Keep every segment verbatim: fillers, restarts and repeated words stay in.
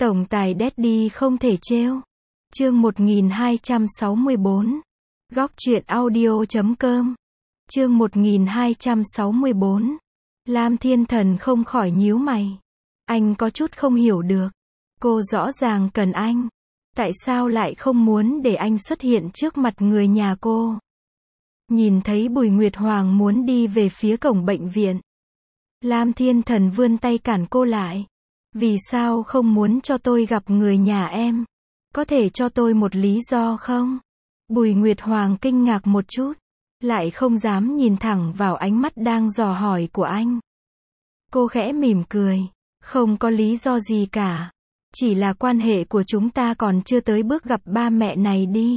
Tổng tài Daddy không thể trêu. Chương một nghìn hai trăm sáu mươi bốn. Góc truyện audio chấm com. Chương một nghìn hai trăm sáu mươi bốn. Lam Thiên Thần không khỏi nhíu mày. Anh có chút không hiểu được. Cô rõ ràng cần anh. Tại sao lại không muốn để anh xuất hiện trước mặt người nhà cô? Nhìn thấy Bùi Nguyệt Hoàng muốn đi về phía cổng bệnh viện. Lam Thiên Thần vươn tay cản cô lại. Vì sao không muốn cho tôi gặp người nhà em? Có thể cho tôi một lý do không? Bùi Nguyệt Hoàng kinh ngạc một chút. Lại không dám nhìn thẳng vào ánh mắt đang dò hỏi của anh. Cô khẽ mỉm cười. Không có lý do gì cả. Chỉ là quan hệ của chúng ta còn chưa tới bước gặp ba mẹ này đi.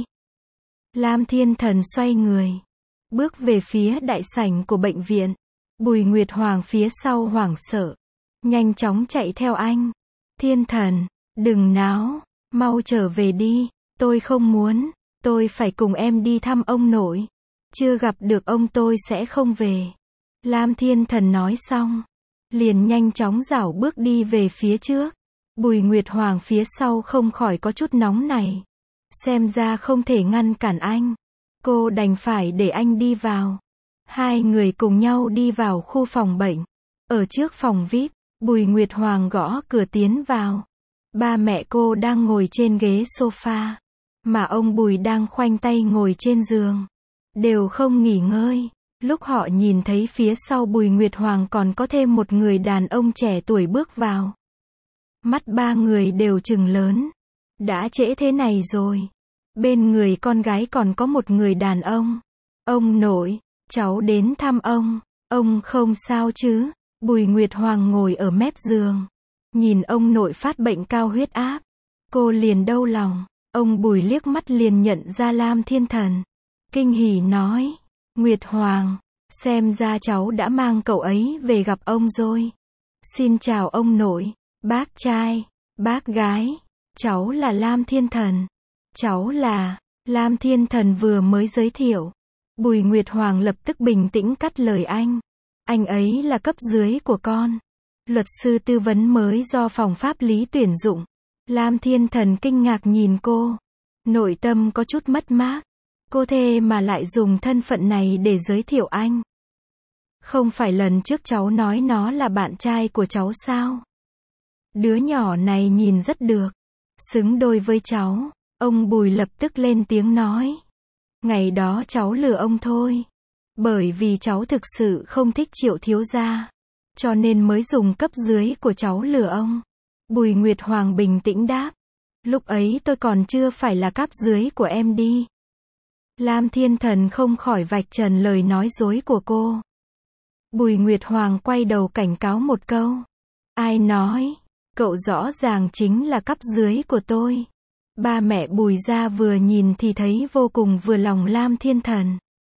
Lam Thiên Thần xoay người. Bước về phía đại sảnh của bệnh viện. Bùi Nguyệt Hoàng phía sau hoảng sợ. Nhanh chóng chạy theo anh. Thiên Thần, đừng náo. Mau trở về đi. Tôi không muốn. Tôi phải cùng em đi thăm ông nội. Chưa gặp được ông tôi sẽ không về. Lam Thiên Thần nói xong. Liền nhanh chóng rảo bước đi về phía trước. Bùi Nguyệt Hoàng phía sau không khỏi có chút nóng này. Xem ra không thể ngăn cản anh. Cô đành phải để anh đi vào. Hai người cùng nhau đi vào khu phòng bệnh. Ở trước phòng vi ai pi, Bùi Nguyệt Hoàng gõ cửa tiến vào. Ba mẹ cô đang ngồi trên ghế sofa. Mà ông Bùi đang khoanh tay ngồi trên giường. Đều không nghỉ ngơi. Lúc họ nhìn thấy phía sau Bùi Nguyệt Hoàng còn có thêm một người đàn ông trẻ tuổi bước vào. Mắt ba người đều trừng lớn. Đã trễ thế này rồi. Bên người con gái còn có một người đàn ông. Ông nội, cháu đến thăm ông. Ông không sao chứ? Bùi Nguyệt Hoàng ngồi ở mép giường. Nhìn ông nội phát bệnh cao huyết áp. Cô liền đau lòng. Ông Bùi liếc mắt liền nhận ra Lam Thiên Thần. Kinh hỉ nói. Nguyệt Hoàng, xem ra cháu đã mang cậu ấy về gặp ông rồi. Xin chào ông nội, bác trai, bác gái. Cháu là Lam Thiên Thần. Cháu là... Lam Thiên Thần vừa mới giới thiệu. Bùi Nguyệt Hoàng lập tức bình tĩnh cắt lời anh. Anh ấy là cấp dưới của con. Luật sư tư vấn mới do phòng pháp lý tuyển dụng. Lam Thiên Thần kinh ngạc nhìn cô. Nội tâm có chút mất mát. Cô thế mà lại dùng thân phận này để giới thiệu anh. Không phải lần trước cháu nói nó là bạn trai của cháu sao? Đứa nhỏ này nhìn rất được. Xứng đôi với cháu. Ông Bùi lập tức lên tiếng nói. Ngày đó cháu lừa ông thôi. Bởi vì cháu thực sự không thích Triệu thiếu gia. Cho nên mới dùng cấp dưới của cháu lừa ông. Bùi Nguyệt Hoàng bình tĩnh đáp. Lúc ấy tôi còn chưa phải là cấp dưới của em đi. Lam Thiên Thần không khỏi vạch trần lời nói dối của cô. Bùi Nguyệt Hoàng quay đầu cảnh cáo một câu. Ai nói? Cậu rõ ràng chính là cấp dưới của tôi. Ba mẹ Bùi gia vừa nhìn thì thấy vô cùng vừa lòng Lam Thiên Thần.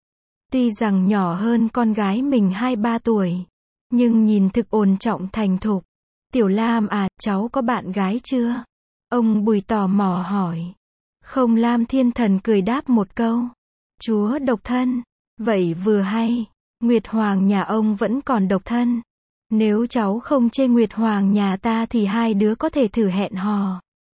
Tuy rằng nhỏ hơn con gái mình hai ba tuổi. Nhưng nhìn thực ổn trọng thành thục. Tiểu Lam à, cháu có bạn gái chưa? Ông Bùi tò mò hỏi. Không, Lam Thiên Thần cười đáp một câu. Chúa độc thân. Vậy vừa hay. Nguyệt Hoàng nhà ông vẫn còn độc thân. Nếu cháu không chê Nguyệt Hoàng nhà ta thì hai đứa có thể thử hẹn hò.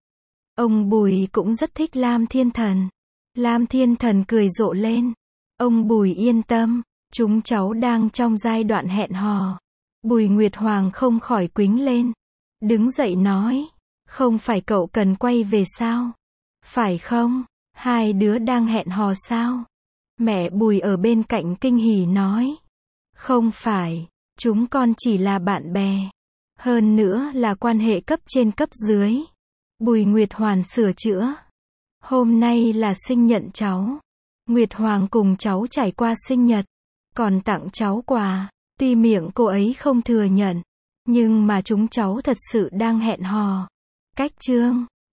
Ông Bùi cũng rất thích Lam Thiên Thần. Lam Thiên Thần cười rộ lên. Ông Bùi yên tâm. Chúng cháu đang trong giai đoạn hẹn hò. Bùi Nguyệt Hoàng không khỏi quýnh lên. Đứng dậy nói. Không phải cậu cần quay về sao? Phải không? Hai đứa đang hẹn hò sao? Mẹ Bùi ở bên cạnh kinh hỉ nói. Không phải. Chúng con chỉ là bạn bè. Hơn nữa là quan hệ cấp trên cấp dưới. Bùi Nguyệt Hoàng sửa chữa. Hôm nay là sinh nhật cháu. Nguyệt Hoàng cùng cháu trải qua sinh nhật. Còn tặng cháu quà. Tuy miệng cô ấy không thừa nhận. Nhưng mà chúng cháu thật sự đang hẹn hò. Cách chương.